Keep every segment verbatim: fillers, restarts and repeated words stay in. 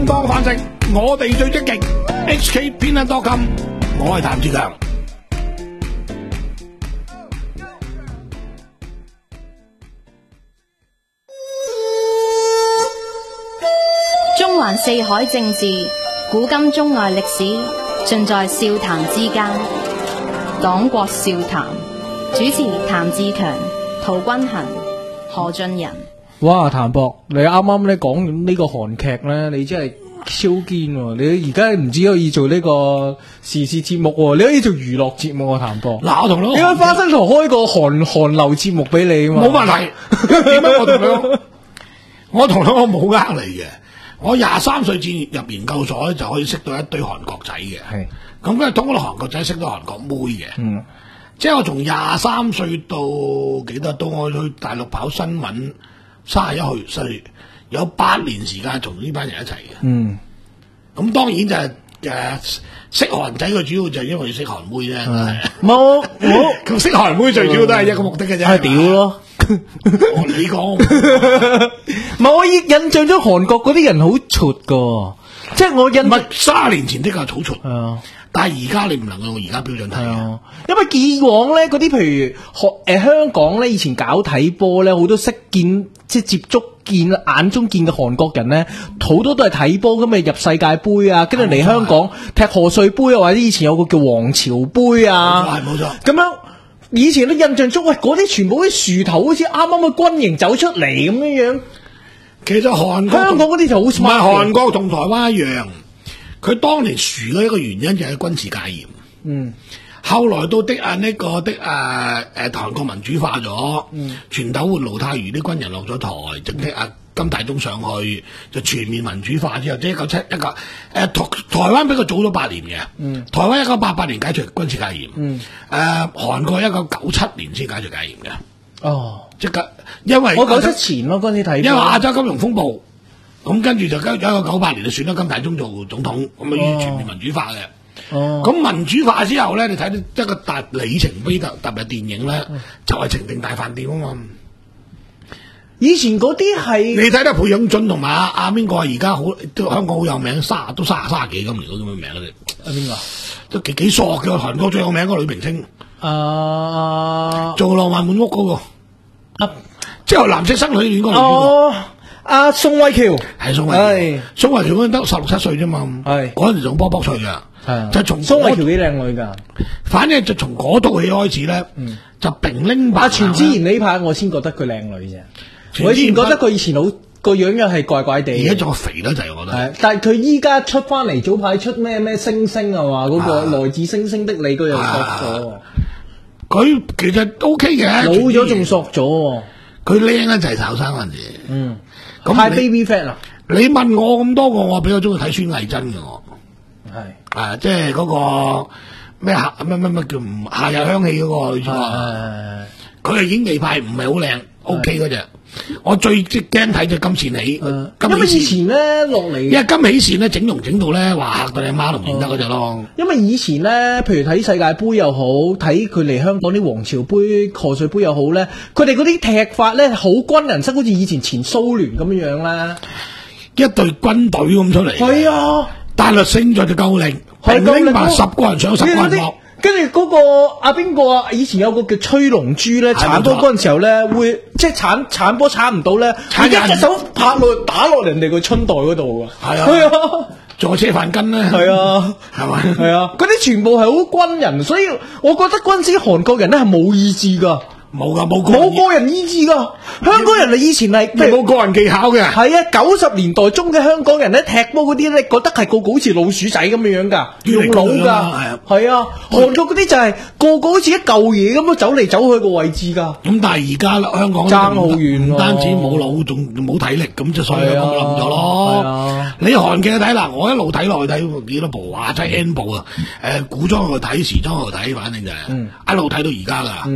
正當飯食，我哋最積極。H K 偏撚多金，我係譚志強。 中環四海政治，古今中外歷史，盡在笑談之間。黨國笑談，主持譚志強、陶君行、何俊仁。 哇，譚博，你啱啱咧講呢個韓劇咧，你真係超堅喎！你而家唔止可以做呢個時事節目，你可以做娛樂節目啊，譚博。 嗱，我同你講， 應該花生堂開個韓韓流節目俾你啊嘛。 冇問題。點解我同你講？我同你講冇呃你嘅。我廿三歲至入研究所就可以識到一堆韓國仔嘅。係。咁跟住通過韓國仔識到韓國妹嘅。嗯。即係我從廿三歲到幾多到我去大陸跑新聞。三十一歲，有八年時間同呢班人一齊嘅。嗯，咁當然就係、是、誒、呃、識韓仔嘅主要就係因為要識韓妹啫。 冇冇， 咁識韓妹最主要都係一個目的嘅啫。 係屌咯！ 你講， 冇我印象中韓國嗰啲人好柒噶，即係我印唔係卅年前的確係好柒。 啊。 但係而家你唔能夠用而家標準睇啊， 因為以往咧嗰啲譬如學誒、呃、香港咧以前搞睇波咧，好多識見即係接觸見眼中見嘅韓國人咧，好多都係睇波咁咪入世界盃啊，跟住嚟香港踢賀歲盃啊，或者以前有個叫皇朝盃啊， 係冇錯。 咁樣以前都印象中，喂嗰啲全部啲樹頭好似啱啱嘅軍營走出嚟咁樣樣。 其實韓國香港嗰啲就好 smart，唔係韓國同台灣一樣。佢當年輸嘅一個原因就係軍事戒嚴。嗯，後來到的啊呢個的啊誒韓國民主化咗，嗯，全斗煥盧泰愚啲軍人落咗台，就的啊金大中上去，就全面民主化之後，即係一九七一個誒台台灣比佢早咗八年嘅。嗯，台灣一九八八年解除軍事戒嚴。嗯，誒、呃、韓國一九九七年先解除戒嚴嘅。哦，即係因為我九七前咯嗰陣時睇， 因為亞洲金融風暴。咁跟住就跟住一個九八年就選咗金大中做總統，咁啊於全面民主化嘅。哦，咁民主化之後咧，你睇到一個大里程碑特特別電影咧，就係、是《情定大飯店》啊嘛。 以前嗰啲係你睇到裴勇俊同埋阿阿邊個而家好都香港好有名，卅都卅卅幾今年嗰咁嘅名咧。阿邊個？都幾幾索嘅，韓國最有名嗰個女明星。啊，做浪漫滿屋嗰、那個。啊，即係藍色生死戀嗰個女主角。哦。 阿、啊、宋慧喬係宋慧喬，宋慧喬嗰陣得十六七歲啫嘛，係嗰陣時仲卜卜脆噶，就從宋慧喬幾靚女噶， 反正就從嗰套戲開始咧、嗯，就平拎白。阿全智賢呢排我先覺得佢靚女啫，我以前覺得佢以前好個樣又係怪怪地， 而家仲肥得滯，我覺得。係， 但係佢依家出翻嚟，早排出咩咩星星啊嘛，嗰、那個來自星星的你，佢又索咗。佢其實 O K 嘅， 老咗仲索咗， 佢靚咧就係後生嗰陣時。嗯。 咁太 baby fat 啦！ 你問我咁多個，我比較中意睇孫藝珍嘅我，係啊，即係嗰個咩夏咩咩咩叫唔夏日香氣嗰個女主角，佢係演技派，唔係好靚 ，O K 嗰隻。我最即驚睇就金錢喜，因為以前咧落嚟，因為金喜善咧整容整到咧，哇嚇到你媽都唔認得嗰隻咯。 因為以前咧，譬如睇世界盃又好，睇佢嚟香港啲皇朝盃、賀歲盃又好咧，佢哋嗰啲踢法咧好軍人式，好似以前前蘇聯咁樣樣啦， 一隊軍隊咁出嚟。係啊，大律勝在就夠力，係拎埋十個人上十個人落。 跟住嗰個阿邊個啊，以前有個叫吹龍珠咧，鏟波嗰陣時候咧，會即係鏟鏟波鏟唔到咧，佢一隻手拍落打落人哋個春袋嗰度噶。係啊，係啊， 仲有車飯根咧。係啊，係咪？ 係啊，嗰啲全部係好軍人，所以我覺得嗰陣時韓國人咧係冇意志噶。 冇噶，冇冇個人意志噶。香港人啊，以前係冇個人技巧嘅。 係啊，九十年代中嘅香港人咧，踢波嗰啲咧，覺得係個個好似老鼠仔咁樣樣噶，用腦噶。係啊，韓國嗰啲就係個個好似一嚿嘢咁樣走嚟走去個位置噶。 咁但係而家香港爭好遠， 唔單止冇腦，仲冇體力，咁就所以咁冧咗咯。你韓劇睇嗱，我一路睇落去睇幾多部啊，真係 N 部啊。誒，古裝去睇，時裝去睇，反正就係一路睇到而家噶。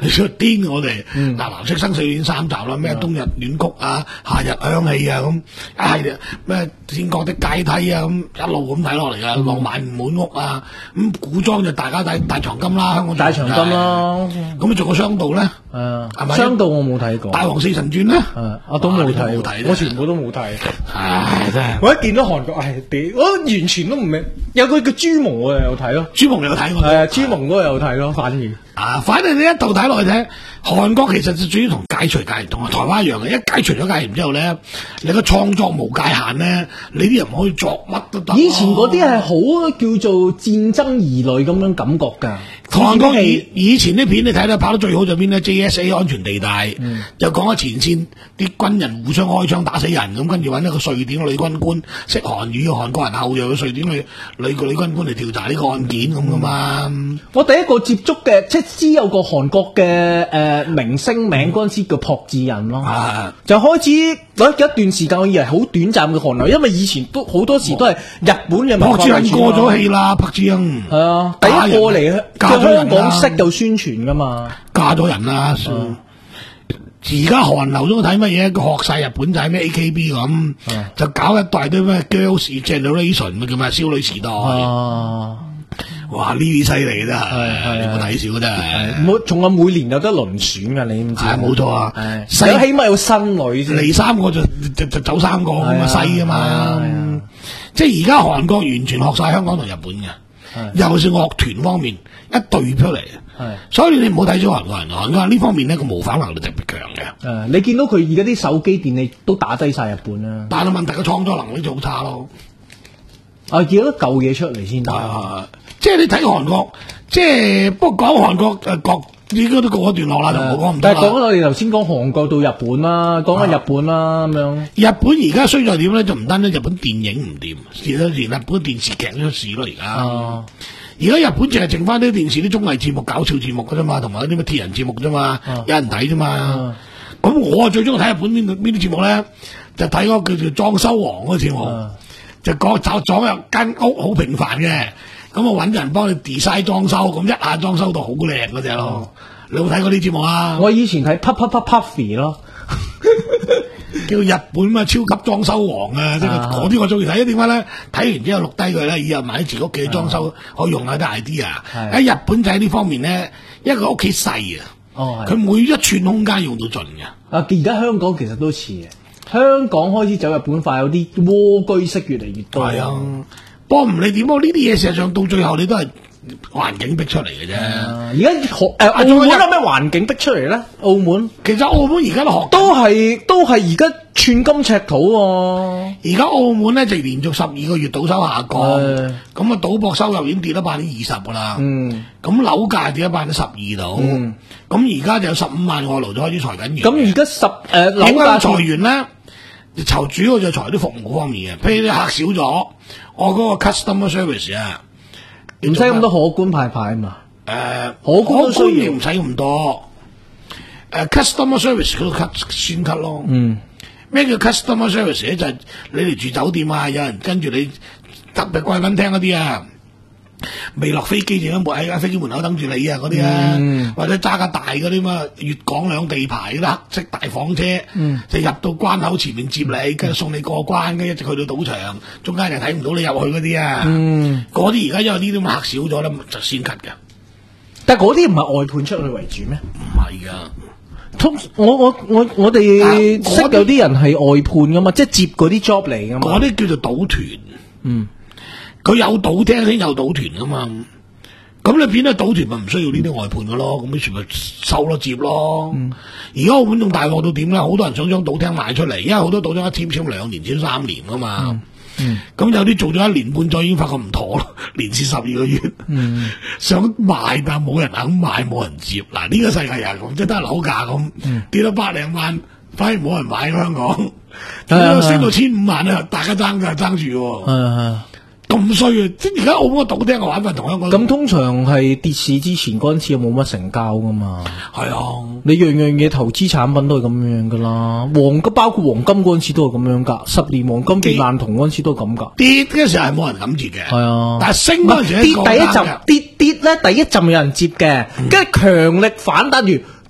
你出癲我哋，嗱藍色生死戀三集啦，咩冬日戀曲啊，夏日香氣啊咁，一系列咩天國的階梯啊咁一路咁睇落嚟噶，浪漫滿屋啊，咁古裝就大家睇大長今啦，香港大長今咯， 咁啊仲有商道咧， 誒係咪？ 商道我冇睇過， 大王四神傳咧， 誒我都冇睇， 睇， 我全部都冇睇， 唉真係， 我一見到韓國，唉屌，我完全都唔明，有個叫朱蒙我又有睇咯， 朱蒙你有睇過？ 係啊，朱蒙嗰個有睇咯，反而。 啊，反正你一度睇落去睇，韓國其實就主要同解除戒嚴，同台灣一樣嘅。一解除咗戒嚴之後咧，你個創作無界限咧，你啲人可以作乜都得。 以前嗰啲係好叫做戰爭兒女咁樣感覺㗎。 韓國以以前啲片你睇到拍得最好就邊咧 J S A 安全地帶，嗯、就講喺前線啲軍人互相開槍打死人，咁跟住揾一個瑞典嘅女軍官識韓語嘅韓國人後裔嘅瑞典女女女軍官嚟調查呢個案件咁噶嘛。嗯、 我第一個接觸嘅即係知有個韓國嘅誒、呃、明星名嗰陣時叫朴智仁咯，啊、就開始有一段時間我以為好短暫嘅韓流，因為以前都好多時都係日本嘅。 朴智仁過咗氣啦，朴智仁係啊，第一個嚟香港識就宣傳噶嘛， 嫁咗人啦。而家韓流中睇乜嘢？學晒日本仔咩 A K B 咁，啊、就搞一大堆咩 Girls Generation 咪叫咩少女時代。啊、哇！呢啲犀利真係，你冇睇少真係。 冇，仲有每年有得輪選噶，你知唔知？ 係冇錯啊！ 使起碼有新女先， 嚟三個就就就走三個咁啊西啊嘛。即係而家韓國完全學晒香港同日本嘅。又是樂團方面一對出嚟，所以你唔好睇咗韓國人，韓國人呢方面呢個模仿能力特別強嘅。 誒，你見到佢而家啲手機電力都打低晒日本啦， 但係問題個創作能力就好差咯。 啊，見到舊嘢出嚟先得。 啊，即係你睇韓國，即係不過講韓國誒國。應該都過一段落啦，就冇講咁多啦。 但係講緊我哋頭先講韓國到日本啦，講緊日本啦咁樣。 日本而家衰在點咧？就唔單止日本電影唔掂，而連日本電視劇都出事咯。而家，而家日本淨係剩翻啲電視啲綜藝節目、搞笑節目噶啫嘛，同埋啲咩鐵人節目啫嘛，有人睇啫嘛。咁我啊最中意睇日本邊邊啲節目咧，就睇嗰個叫做《裝修王》嗰個節目，就講就講入間屋好平凡嘅。咁我揾人幫你 design 裝修，咁一下裝修到好靚嗰隻咯。你有冇睇過呢節目啊？ 我以前睇 Puff Puff Puff Puffy 咯， 叫日本嘛超級裝修王啊！即係嗰啲我中意睇，點解咧？睇完之後錄低佢咧，以後買自己屋企裝修可以用下啲 idea。喺日本就喺呢方面咧，因為佢屋企細啊，佢每一寸空間用到盡嘅。啊， 而家香港其實都似嘅，香港開始走日本化，有啲蝸居式越嚟越多。係啊。不過唔理點，呢啲嘢事實上到最後你都係環境逼出嚟嘅啫。而家學誒澳門有咩環境逼出嚟咧？澳門其實澳門而家都學都係都係而家寸金尺土，啊。 而家澳門咧就連續十二個月賭收下降，咁啊賭博收入已經跌咗百分之二十噶啦。嗯，咁樓價跌咗百分之十二度。嗯，咁而家就有十五萬外勞就開始裁緊員。 咁而家十誒樓價裁員咧，就主要就裁啲服務方面嘅，譬如啲客少咗。我嗰個 customer service 啊， 唔使咁多可觀派牌嘛。 誒、呃，可觀你唔使咁多。誒、呃、，customer service 嗰度 cut 先 cut 咯。嗯。咩叫 customer service 咧？就係、是、你嚟住酒店啊，有人跟住你特別貴賓廳嗰啲啊，未落飛機就喺喺飛機門口等住你啊嗰啲啊，嗯、或者揸架大嗰啲嘛，粵港兩地牌嗰啲黑色大房車，嗯、就入到關口前面接你，跟住送你過關，跟住一直去到賭場，中間又睇唔到你入去嗰啲啊，嗰啲而家因為呢啲客少咗咧，就先 cut 嘅。 但係嗰啲唔係外判出去為主咩？ 唔係噶， 通我我我我哋識有啲人係外判噶嘛，即係接嗰啲 job 嚟噶嘛。 嗰啲叫做賭團，嗯。佢有賭廳先有賭團噶嘛，咁你變咗賭團咪唔需要呢啲外判噶咯，咁你全部收咯接咯。而家澳門仲大鑊到點咧？好多人想將賭廳賣出嚟，因為好多賭廳一簽簽兩年簽三年噶嘛。咁、嗯嗯、有啲做咗一年半載已經發覺唔妥咯，連蝕十二個月，嗯、想賣但冇人肯買，冇人接。嗱呢、這個世界又係咁，即係得樓價咁、嗯、跌到百零萬，反而冇人買香港。嗯、升到千五萬啊，大家爭就係爭住。嗯咁衰啊！即係而家澳門個賭廳嘅玩法同香港咁，通常係跌市之前嗰陣時又冇乜成交噶嘛。係啊，你樣樣嘢投資產品都係咁樣噶啦。黃金包括黃金嗰陣時都係咁樣噶，十年黃金變爛銅嗰陣時都係咁噶。 跌嘅時候係冇人敢接嘅，係啊。但係升嗰陣時跌第一陣跌跌咧，第一陣有人接嘅，跟住強力反彈完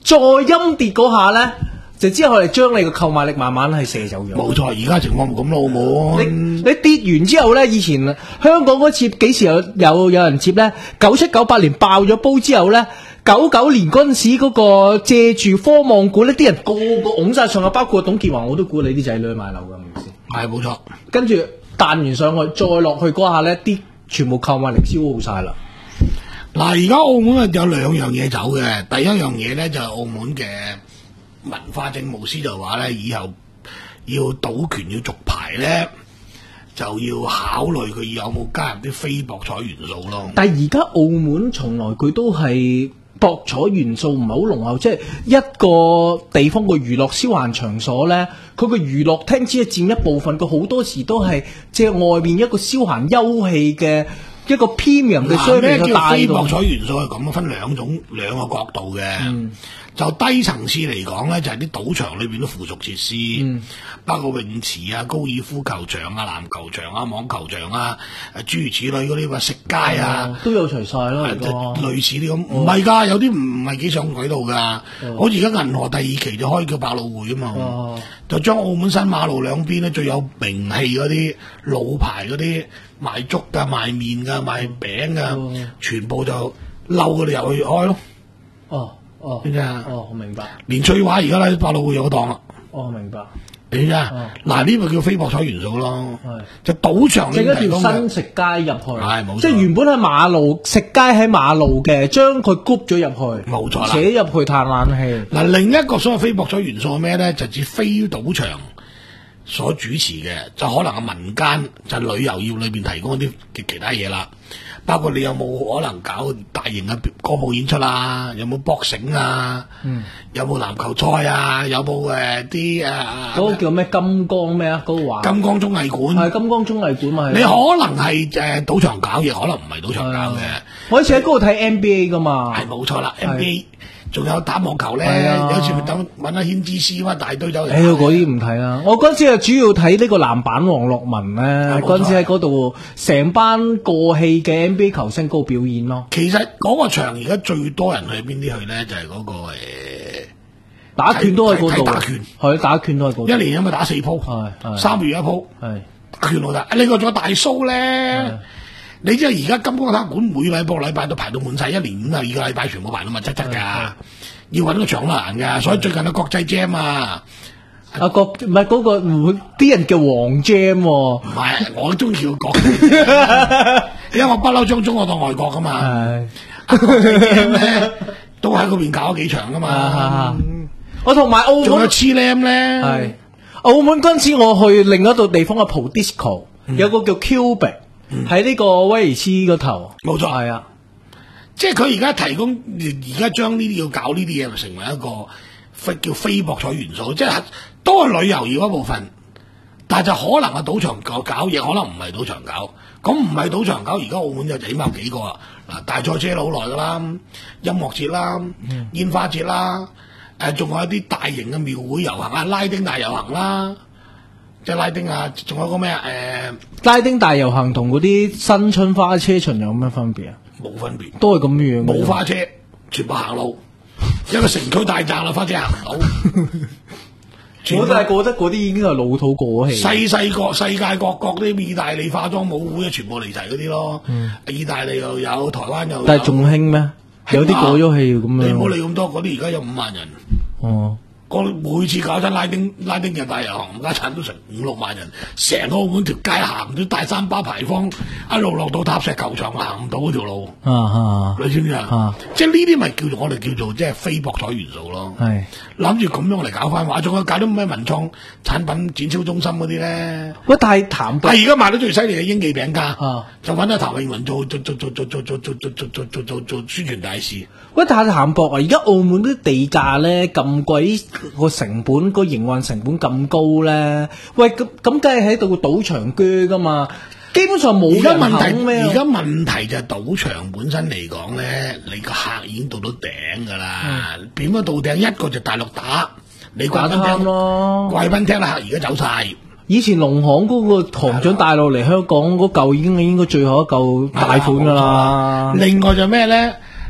再陰跌嗰下咧，就之後嚟將你嘅購買力慢慢係射走咗。 冇錯，而家情況冇咁咯，好冇？ 你你跌完之後咧，以前香港嗰次幾時有有有人接咧？九七九八年爆咗煲之後咧，九九年嗰陣時嗰個借住科網股咧，啲人個個拱晒上去，包括董建華，我都估你啲仔女去買樓㗎，係咪先？ 係冇錯。 跟住彈完上去，再落去嗰下咧，啲全部購買力消耗晒啦。 嗱，而家澳門啊有兩樣嘢走嘅，第一樣嘢咧就係澳門嘅文化政務司就話咧，以後要賭權要續牌咧，就要考慮佢有冇加入啲非博彩元素咯。 但係而家澳門從來佢都係博彩元素唔係好濃厚，即係一個地方個娛樂消閒場所咧，佢個娛樂廳只係佔一部分，佢好多時都係即係外面一個消閒休憩嘅一個 premium 嘅商品嘅帶動。 非博彩元素係咁分兩種兩個角度嘅。嗯就低層次嚟講咧，就係啲賭場裏邊啲附屬設施，嗯、包括泳池啊、高爾夫球場啊、籃球場啊、網球場啊，誒諸如此類嗰啲話食街啊， 都有齊晒啦。 類似啲咁，唔係㗎，有啲唔唔係幾上軌道㗎。哦、好似而家銀河第二期就開叫百老匯啊嘛，哦、就將澳門新馬路兩邊咧最有名氣嗰啲老牌嗰啲賣粥㗎、賣麵㗎、賣餅㗎，哦、全部就嬲佢哋入去開咯。 哦。哦， 點啊？ 哦，我明白。 連翠華而家咧百老匯有個檔啦。 哦，明白。 點啊？嗱，呢個叫非博彩元素咯。係。就賭場整一條新食街入去。 係冇錯。 即係原本喺馬路食街喺馬路嘅，將佢谷咗入去。 冇錯啦。 扯入去嘆冷氣。嗱， 另一個所謂非博彩元素係咩咧？就指非賭場所主持嘅，就可能係民間就係、旅遊業裏邊提供啲嘅其他嘢啦。包括你有冇可能搞大型嘅歌舞演出啊？有冇搏繩啊？嗯、有冇籃球賽啊？有冇誒啲誒？ 嗰個叫咩金剛咩啊？嗰、嗰個話金剛綜藝館係金剛綜藝館嘛？ 你可能係誒賭場搞嘢，可能唔係賭場搞嘅。 我以前喺嗰度睇 N B A 噶嘛。 係冇錯啦 ，N B A。仲有打網球咧，啊、有時咪等揾阿軒之師乜大堆走嚟。 誒，嗰啲唔睇啦。我嗰陣時係主要睇呢個籃板黃樂文咧，嗰陣時喺嗰度成班過氣嘅 N B A 球星嗰個表演咯。 其實嗰個場而家最多人去邊啲去咧，就係、是、嗰、那個誒打拳都喺嗰度。 打拳係打拳都喺嗰度。 一年有咪打四鋪？係三個月一鋪。係打拳好得。呢個仲有大 show 咧。你知啊，而家金光塔館每禮拜禮拜都排到滿晒，一年五啊二個禮拜全部排到密質質㗎，要揾個場都難㗎，所以最近嘅國際 Jam 啊， 啊國唔係嗰個啲人叫黃 Jam 喎，唔係我中意叫國際，因為我不嬲將中國當外國㗎嘛，係國際 Jam 咧都喺嗰邊搞咗幾場㗎嘛， 我同埋澳門仲有 Chilam 咧， 係澳門嗰陣時我去另一度地方嘅 Pro Disco，有個叫 Cubic。喺呢、嗯、個威尼斯嗰頭， 冇錯， 係啊， 即係佢而家提供，而家將呢啲要搞呢啲嘢，成為一個非叫非博彩元素，即係都係旅遊業一部分，但係就可能係賭場搞搞嘢，可能唔係賭場搞，咁唔係賭場搞，而家澳門就起碼幾個啦，嗱，大賽車好耐噶啦，音樂節啦，嗯、煙花節啦，誒、呃，仲有一啲大型嘅廟會遊行啊，拉丁大遊行啦。即係拉丁啊，仲有個咩啊？誒、呃， 拉丁大遊行同嗰啲新春花車巡有咩分別啊？ 冇分別， 都係咁樣。 冇花車，全部行路，一個城區大站啦，花車行唔到。 我就係覺得嗰啲已經係老土過氣。 細細個世界各國啲意大利化妝舞會啊，全部嚟齊嗰啲咯。嗯、意大利又有，台灣又有。但係仲興咩？有啲過咗氣咁樣。 你唔好理咁多，嗰啲而家有五萬人。哦。每次搞親拉丁拉丁嘅大遊行，家產都成五六萬人，成個澳門條街行咗大三巴牌坊，一路落到塔石球場行唔到嗰條路。啊啊！你知唔知啊？即係呢啲咪叫做我哋叫做即係非博彩元素咯。係諗住咁樣嚟搞翻話，仲有搞啲咩文創產品展銷中心嗰啲咧？喂，但係譚博，係而家賣得最犀利嘅英記餅家，就揾阿譚詠麟做做做做做做做做做做做做做宣傳大使。喂，但係譚博啊，而家澳門啲地價咧咁貴。個成本個營運成本咁高咧，喂咁咁梗係喺度賭場鋸噶嘛，基本上冇人肯咩？而家問題就係賭場本身嚟講咧，你個客已經到到頂噶啦，點樣、嗯、到頂？一個就大陸打，你貴賓廳咯，貴賓廳啦，而家走晒。以前農行嗰個行長帶落嚟香港嗰嚿已經係應該最後一嚿大款噶啦。另外就咩咧？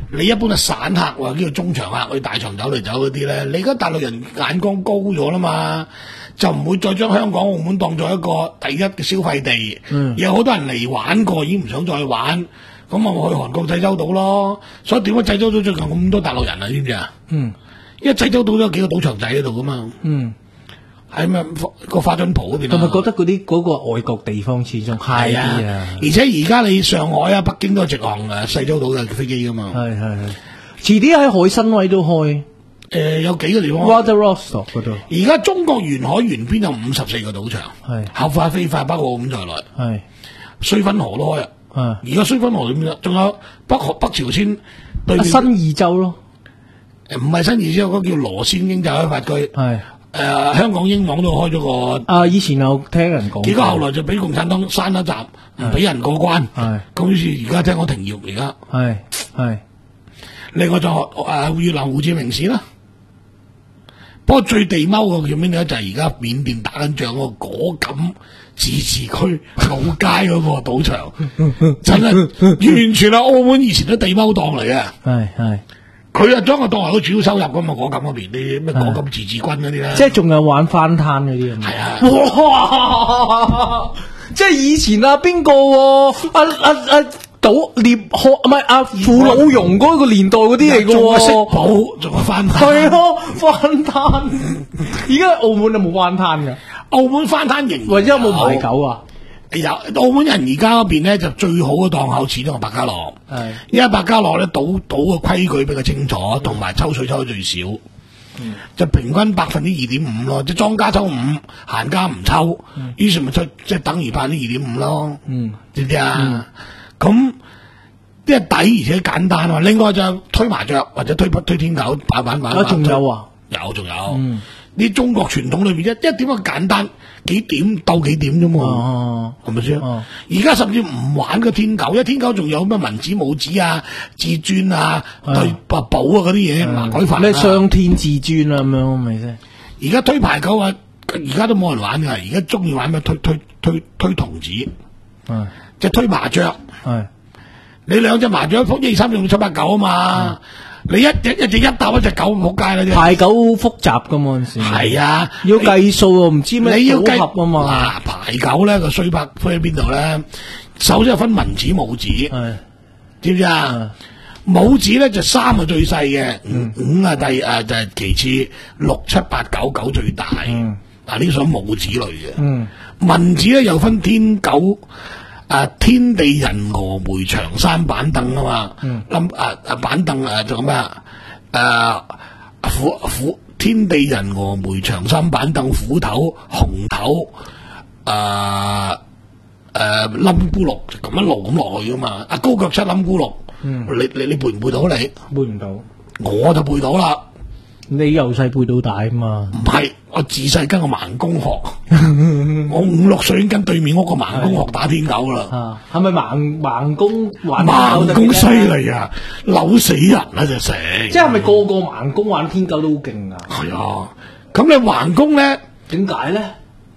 你一般嘅散客或者叫中場客去大場走嚟走嗰啲咧，你而家大陸人眼光高咗啦嘛，就唔會再將香港、澳門當做一個第一嘅消費地。嗯，有好多人嚟玩過，已經唔想再玩，咁咪去韓國濟州島咯。所以點解濟州島最近咁多大陸人啊？知唔知啊？嗯，因為濟州島有幾個賭場仔喺度噶嘛。嗯。喺咩個花樽鋪嗰邊， 同埋覺得嗰啲嗰個外國地方始終 high 啲啊！ 而且而家你上海啊、北京都係直航誒濟州島嘅飛機噶嘛。係係係， 遲啲喺海參崴都開。誒、 呃，有幾個地方 Vladivostok 嗰度。 而家中國沿海沿邊有五十四個賭場，係合法非法包括澳門在內。係綏芬河都開啊！而家綏芬河點樣？仲有北河北朝鮮對、啊、 新義州咯。 誒，唔係新義州，嗰、那個、叫羅先經濟開發區。係。誒、呃，香港英皇都開咗個， 啊，以前有聽人講， 結果後來就俾共產黨閂一閘，唔俾人過關，係，咁於是而家聽講停業，而家係係，另外就誒、呃、越南胡志明市啦，不過最地踎個叫咩咧？就係而家緬甸打緊仗嗰個果敢自治區老街嗰個賭場，真係完全係澳門以前都地踎檔嚟嘅，係係。佢啊，將佢當為個主要收入噶嘛，果敢嗰邊啲咩果敢自治軍嗰啲咧， 即係仲有玩翻攤嗰啲啊，係啊，哇！即係以前啊，邊個啊啊啊賭獵學唔係啊傅老榕嗰個年代嗰啲嚟噶喎， 識寶仲有翻攤， 係咯翻攤，而家澳門就冇翻攤噶， 澳門翻攤型， 或者有冇牌九啊？ 有澳門人而家嗰邊咧就最好嘅檔口始終係百家樂，係因為百家樂咧賭賭嘅規矩比較清楚，同埋抽水抽得最少，嗯、就平均百分之二點五咯，即係莊家抽五，閒家唔抽，嗯、於是咪出即係等於百分之二點五咯，嗯、知唔知啊？咁即係抵而且簡單啊！另外就推麻雀或者推推天九擺板板， 仲有啊， 有仲有。嗯啲中國傳統裏面一一點咁簡單，幾點鬥幾點啫嘛，係咪先？而家甚至唔玩個天九，因為天九仲有咩文子武子啊、至尊啊、對八寶啊嗰啲嘢麻鬼煩。 咩雙天至尊啊咁樣，係咪先？ 而家推牌九啊，而家都冇人玩㗎，而家中意玩咩推推推推童子，係即係推麻雀，係你兩隻麻雀撲一二三四五六七八九啊嘛。你一隻一隻一搭一隻狗唔撲街啦啫， 牌九好複雜噶嘛，陣時係啊， 要計數喎，唔知咩組合啊嘛。 嗱，牌九咧個衰拍飛喺邊度咧？首先係分文子武子，知唔知啊？武子咧就三係最細嘅，五五啊第誒就係其次，六七八九九最大。嗱呢種武子類嘅，文子咧又分天九。啊！天地人峨眉長山板凳啊嘛，冧、嗯、啊啊板凳啊仲有咩啊？誒虎虎天地人峨眉長山板凳虎頭紅頭誒誒冧咕碌咁一路咁落去噶嘛？啊高腳七冧咕碌，嗯、你你你背唔背到你？ 背唔到， 我就背到啦。 你由細背到大啊嘛？ 唔係，我自細跟個盲公學，我五六歲已經跟對面屋個盲公學打天九啦。啊，係咪盲盲公玩盲公犀利啊，扭死人啊就成。 即係咪個個盲公玩天九都好勁啊？ 係啊，咁你盲公咧？點解咧？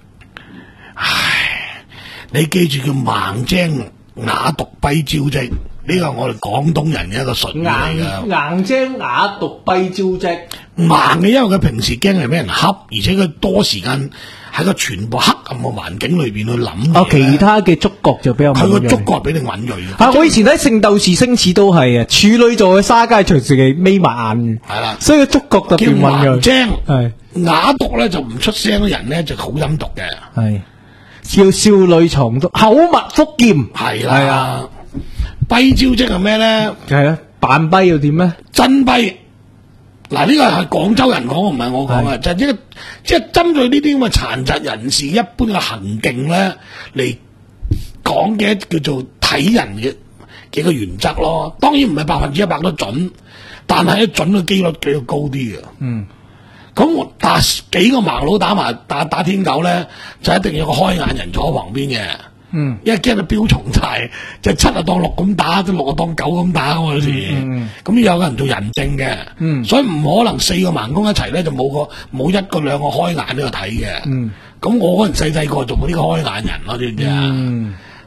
唉，你記住叫盲精啞毒跛招積，呢個我哋廣東人嘅一個術語嚟噶。 硬精啞毒跛招積。 盲嘅，因為佢平時驚係俾人恰，而且佢多時間喺個全部黑暗嘅環境裏邊去諗。 哦，其他嘅觸覺就比較敏銳。佢個觸覺比你敏銳嘅。 啊，我以前睇《聖鬥士星矢》都係啊，處女座嘅沙街隨時係眯埋眼。係啦，所以個觸覺特別敏銳。 精係啞毒咧就唔出聲嘅人咧就好陰毒嘅。係叫少女藏毒，口蜜腹劍。係啦，係啊。跛招積係咩咧？ 係啊，扮跛又點咧？ 真跛。嗱，呢個係廣州人講，唔係我講嘅，就係、是、一個即係針對呢啲咁嘅殘疾人士一般嘅行徑咧嚟講嘅叫做睇人嘅幾個原則咯。當然唔係百分之一百都準，但係咧準嘅機率比較高啲嘅。嗯，咁我打幾個盲佬打埋打打天九咧，就一定要有個開眼人坐喺旁邊嘅。嗯，因為驚佢標重大，就七啊當六咁打，即六啊當九咁打喎有時。咁、嗯、有個人做人證嘅，嗯、所以唔可能四個盲公一齊咧就冇個冇一個兩個開眼呢個睇嘅。咁、嗯、我嗰陣細細個做嗰啲開眼人咯，知唔知啊？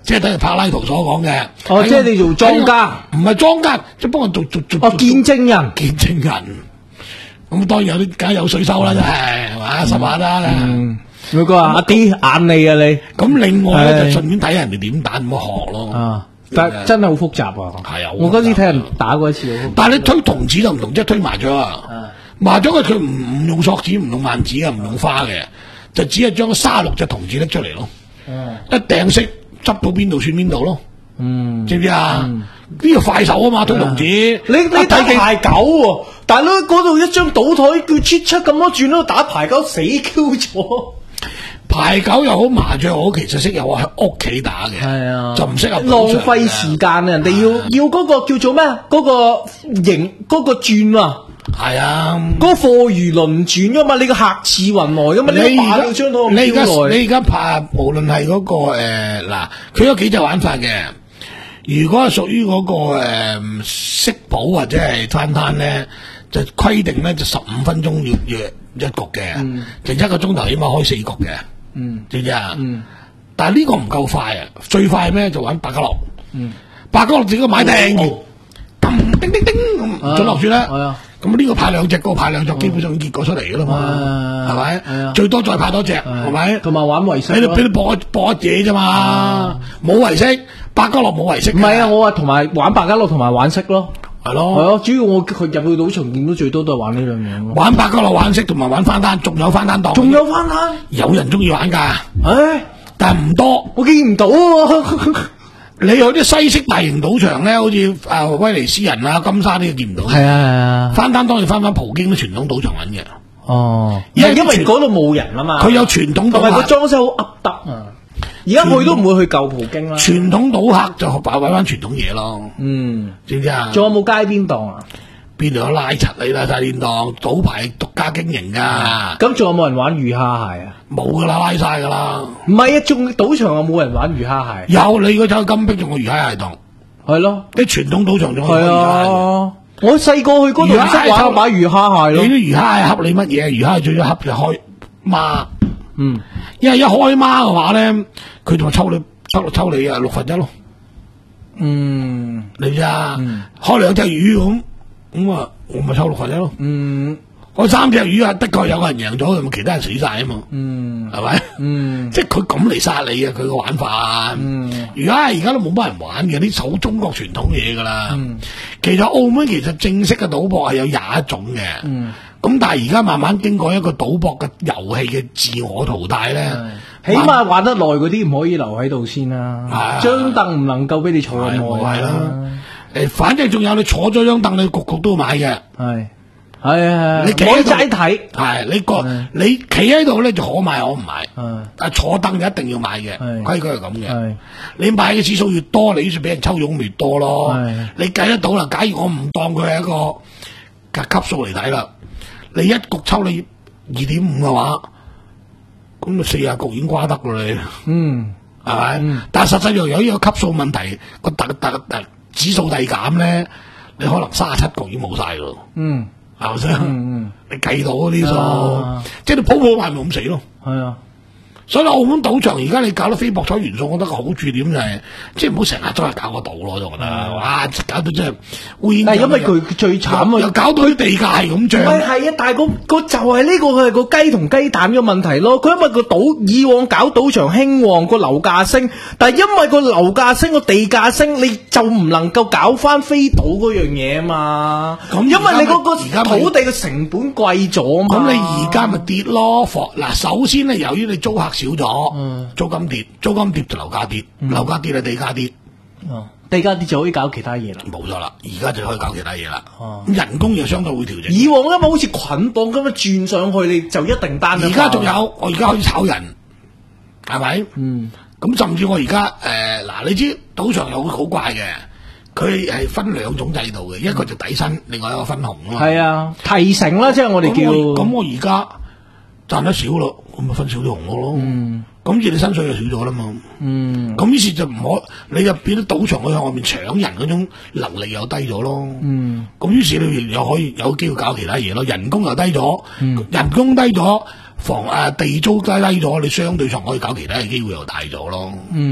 即係等於柏拉圖所講嘅。 哦，即係你做莊家， 唔係莊家，即係幫我做做做。 哦，見證人， 見證人。咁當然有啲梗係有稅收啦，真係係嘛，十萬啦。 嗯，佢話阿啲眼利啊你。 咁另外咧就順便睇人哋點打，咁學咯。 啊，但真係好複雜啊。 係啊， 我嗰時睇人打過一次。 但係你推童子就唔同，即係推麻雀啊。麻雀佢唔唔用索子，唔用萬子啊，唔用花嘅，就只係將卅六隻童子拎出嚟咯。一掟色執到邊度算邊度咯。嗯，知唔知啊？呢個快手啊嘛，推童子。你你睇牌九喎，大佬嗰度一張賭台叫出出咁多轉都打牌九死 Q 咗。 牌九又好，麻雀又好，其實適合我喺屋企打嘅。係啊，就唔適合浪費時間啊！人哋要要嗰個叫做咩？嗰個形嗰個轉啊！ 係啊， 嗰個貨如輪轉噶嘛，你個客似雲來噶嘛，你擺兩張都你而家你而家拍，無論係嗰個誒嗱，佢有幾隻玩法嘅。如果係屬於嗰個誒色寶或者係攤攤咧，就規定咧就十五分鐘要要一局嘅，嗯、就一個鐘頭起碼開四局嘅，嗯，知唔知啊？嗯，但係呢個唔夠快啊，最快咩就玩百家樂，嗯，百家樂自己買定，叮叮叮叮咁準落住咧。係啊。咁呢個派兩隻，嗰個派兩隻，基本上結果出嚟噶啦嘛，係咪？最多再派多隻，係咪？同埋玩圍色，俾你俾你博博嘢啫嘛，冇圍色，百家樂冇圍色。唔係啊，我話同埋玩百家樂同埋玩色咯，係咯，係咯。主要我佢入去賭場見到最多都係玩呢兩樣。玩百家樂、玩色同埋玩翻單，仲有翻單檔。仲有翻單？有人中意玩噶，唉，但係唔多，我見唔到。你去啲西式大型賭場咧，好似啊威尼斯人啊、金沙呢個見唔到。係啊係啊，翻單當然翻翻葡京啲傳統賭場揾嘅。哦，因為因為嗰度冇人啊嘛。佢有傳統賭客，同埋個裝修好噏得啊。而家去都唔會去舊葡京啦。傳統賭客就擺擺翻傳統嘢咯。嗯，知唔知啊？仲有冇街邊檔啊？邊度有拉柒你啦？晒邊檔賭牌獨家經營噶。咁仲有冇人玩魚蝦蟹啊？冇噶啦，拉晒噶啦。唔係啊，仲賭場有冇人玩魚蝦蟹？有，你嗰走金碧仲有魚蝦蟹檔。係咯，啲傳統賭場仲有魚蝦蟹。我細個去嗰度唔識玩買魚蝦蟹咯。你啲魚蝦蟹恰你乜嘢？魚蝦蟹最咗恰就開孖。嗯，因為一開孖嘅話咧，佢就抽你抽抽你啊六分一咯。嗯，你知啊？開兩隻魚咁。咁啊，我咪抽六分一咯。嗯，嗰三隻魚啊，的確有個人贏咗，咁其他人死晒啊嘛。嗯，係咪？嗯，即係佢咁嚟殺你啊！佢個玩法。嗯，而家而家都冇乜人玩嘅，啲手中國傳統嘢噶啦。嗯，其實澳門其實正式嘅賭博係有廿一種嘅。嗯，咁但係而家慢慢經過一個賭博嘅遊戲嘅自我淘汰咧，起碼玩得耐嗰啲唔可以留喺度先啦。張凳唔能夠俾你坐咁耐啦。誒，反正仲有你坐咗張凳，你局局都買嘅。係係啊，你企喺度睇，係你個你企喺度咧就可買可唔買。但係坐凳就一定要買嘅，規矩係咁嘅。你買嘅次數越多，你於是俾人抽佣越多咯。你計得到啦。假如我唔當佢係一個級數嚟睇啦，你一局抽你二點五嘅話，咁就四十局已經瓜得啦你。嗯，係咪？但係實際上有呢個級數問題，個特特特。指數遞減咧，你可能三十七局已經冇晒咯。嗯，係咪先？嗯嗯，你計到嗰啲數，啊、即係你鋪鋪埋咪咁死咯。係啊。所以澳門賭場而家你搞得非博彩元素，我覺得個好處點就係、是，即係唔好成日都係搞個賭咯，我覺得，哇，搞到真係烏煙瘴氣。但係因為佢最慘啊，又搞到啲地價係咁漲。係係啊，但係個個就係呢個係個雞同雞蛋嘅問題咯。佢因為個賭以往搞賭場興旺，個樓價升，但係因為個樓價升，個地價升，你就唔能夠搞翻非賭嗰樣嘢啊嘛。咁因為你嗰個土地嘅成本貴咗嘛。咁你而家咪跌咯，嗱，首先咧，由於你租客少咗，嗯、租金跌，租金跌就樓價跌，樓價、嗯、跌就地價跌，哦、地價跌就可以搞其他嘢啦。冇錯啦，而家就可以搞其他嘢啦。哦、人工又相對會調整。以往因為好似捆綁咁樣轉上去，你就一定單。而家仲有，我而家可以炒人，係咪？嗯。咁甚至我而家誒嗱，你知賭場有好怪嘅，佢係分兩種制度嘅，一個就底薪，另外一個分紅啊嘛。係啊，提成啦，即係我哋叫。咁我而家賺得少咯。咁咪分少啲紅我咯，咁而你薪水就少咗啦嘛，咁於是就唔可，你就變咗賭場去向外面搶人嗰種能力又低咗咯，咁於是你又可以有機會搞其他嘢咯，人工又低咗，人工低咗，房誒地租低低咗，你相對上可以搞其他嘅機會又大咗咯，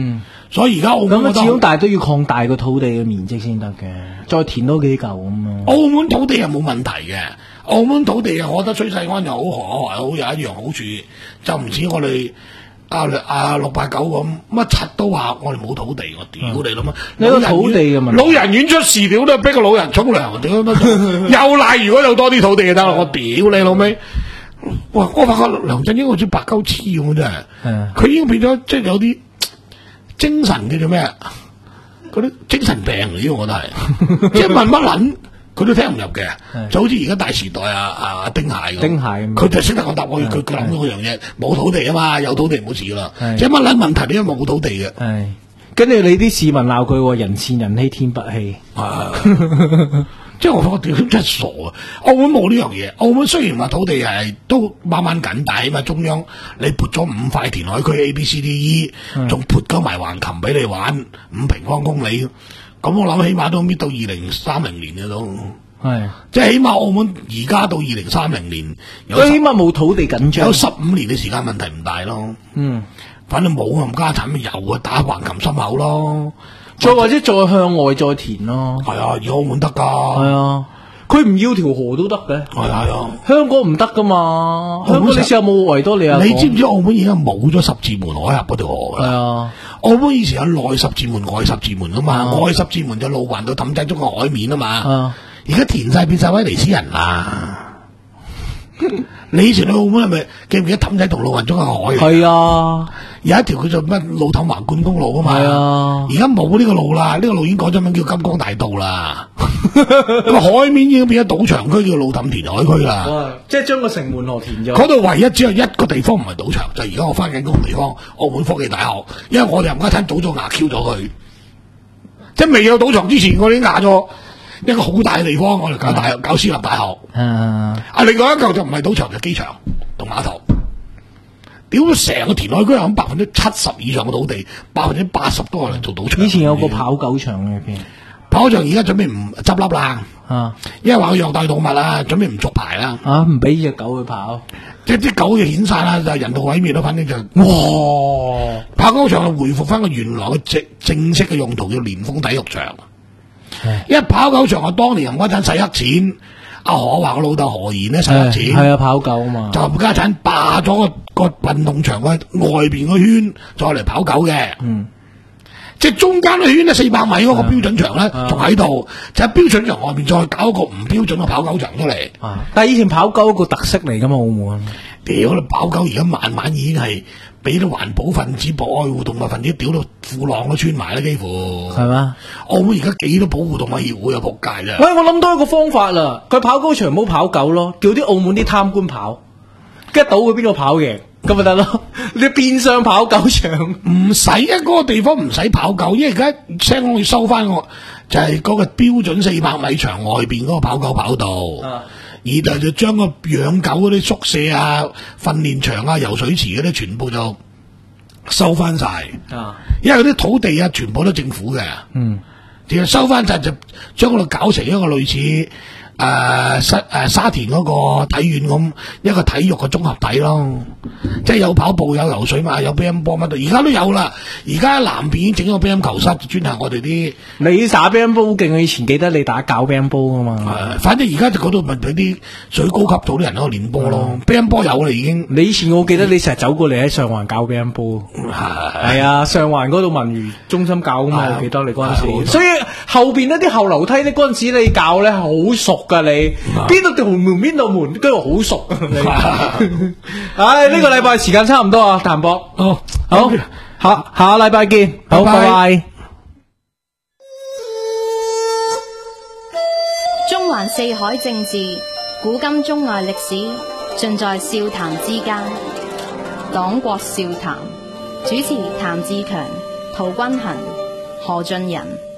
所以而家澳門咁啊， 我覺得始終但係都要擴大個土地嘅面積先得嘅，再填多幾嚿咁咯。 澳門土地係冇問題嘅，澳門土地啊，我覺得崔世安又好，何海好有一樣好處，就唔似我哋阿阿六八九咁乜柒都話我哋冇土地，我屌你啦嘛！ 你個土地嘅問題老人院出事屌都係逼個老人沖涼，屌都又賴，如果有多啲土地就得啦，我屌你老味！哇！我發覺梁振英好似白鳩黐咁真係，佢已經變咗即係有啲精神叫做咩啊？嗰啲精神病嚟嘅，我覺得係，即係問乜撚佢都聽唔入嘅，就好似而家大時代啊啊丁蟹咁， 丁蟹咁佢就識得講答我，佢佢諗到嗰樣嘢，冇土地啊嘛，有土地冇事噶啦， 係即係乜撚問題你都冇土地嘅， 係，跟住你啲市民鬧佢喎，人善人欺天不欺。 啊即係我發覺屌真係傻啊！澳門冇呢樣嘢，澳門雖然話土地係都慢慢緊，但係起碼中央你撥咗五塊填海區 A、B、C、D、E， 仲撥咗埋橫琴俾你玩五平方公里，咁我諗起碼都搣到二零三零年嘅都， 係， 即係起碼澳門而家到二零三零年有佢起碼冇土地緊張， 有十五年嘅時間問題唔大咯。 嗯， 反正冇咁家產咪有啊，打橫琴心口咯。 再或者再向外再填咯。 係啊，而家澳門得㗎。 係啊，佢唔要條河都得嘅。 係啊係啊。 香港唔得噶嘛？香港你試下冇維多利亞港？ 你知唔知澳門而家冇咗十字門海峽嗰條河㗎？ 係啊， 澳門以前有內十字門、外十字門㗎嘛，外十字門就路環到氹仔中個海面啊嘛。而家填晒變晒威尼斯人啦。你以前去澳門係咪記唔記得氹仔同路環中個海？ 係啊， 有一條叫做乜路氹橫貫公路啊嘛。 係啊， 而家冇呢個路啦，呢、這個路已經改咗名叫金光大道啦。個海面已經變咗賭場區，叫路氹填海區啦。 即係將個城門河填咗。 嗰度唯一只有一個地方唔係賭場，就係而家我翻緊嗰個地方，澳門科技大學。因為我哋冚家鏟早咗牙 Q 咗佢，即係未有賭場之前，我已經牙咗一個好大嘅地方，我哋搞大學，搞私立大學。 啊， 啊，另外一嚿就唔係賭場，就機場同碼頭。屌到成個填海區有百分之七十以上嘅土地，百分之八十都係嚟做賭場。 以前有個跑狗場嘅邊， 跑狗場而家準備唔執笠啦。 啊， 因為話佢虐待動物啦，準備唔續牌啦。 啊，唔俾隻狗去跑， 即係啲狗就遣散啦，就係人道毀滅咯。反正就哇，跑狗場係回復翻個原來嘅正正式嘅用途，叫連峰體育場。因為跑狗場我當年冚家鏟洗黑錢，阿何話個老豆何賢咧洗黑錢， 係啊，跑狗啊嘛， 就冚家鏟霸咗個個運動場嘅外邊個圈，再嚟跑狗嘅。嗯。即係中間個圈咧四百米嗰個標準場咧，仲喺度，就喺標準場外面再搞一個唔標準嘅跑狗場出嚟。 啊！但係以前跑狗個特色嚟噶嘛，澳門。 屌你跑狗而家慢慢已經係俾啲環保分子、博愛護動物分子屌到褲浪都穿埋啦，幾乎係嘛？ 澳門而家幾多保護動物協會啊，仆街啫！ 喂，我諗到一個方法啦，佢跑狗場唔好跑狗咯，叫啲澳門啲貪官跑，跟住賭佢邊個跑贏。咁咪得咯！你變相跑狗場唔使啊，嗰、那個地方唔使跑狗，因為而家聲講要收翻個就係、是、嗰個標準四百米場外邊嗰個跑狗跑道，啊、而就就將個養狗嗰啲宿舍啊、訓練場啊、游水池嗰啲全部就收翻晒。啊，因為嗰啲土地啊，全部都政府嘅。嗯，其實收翻晒就將嗰度搞成一個類似。誒、呃、沙誒、呃、沙田嗰個體院咁一個體育嘅綜合體咯，即係有跑步有游水嘛，有乒乓波乜都，而家都有啦。而家南邊已經整咗個乒乓球室，專係我哋啲。 你打乒乓波好勁啊！以前記得你打教乒乓波啊嘛。 誒，反正而家就嗰度咪俾啲水高級組啲人喺度練波咯。乒乓波有啦已經。 你以前我記得你成日走過嚟喺上環教乒乓波。係啊，上環嗰度文娛中心教啊嘛，我記得你嗰陣時。所以後邊一啲後樓梯咧，嗰陣時你教咧好熟。噶你邊度條門邊度門，跟住好熟。唉，呢個禮拜時間差唔多啊，譚博。哦，好，下下禮拜見。好，拜拜。 中環四海政治，古今中外歷史，盡在笑談之間。黨國笑談，主持譚志強、陶君衡、何俊仁。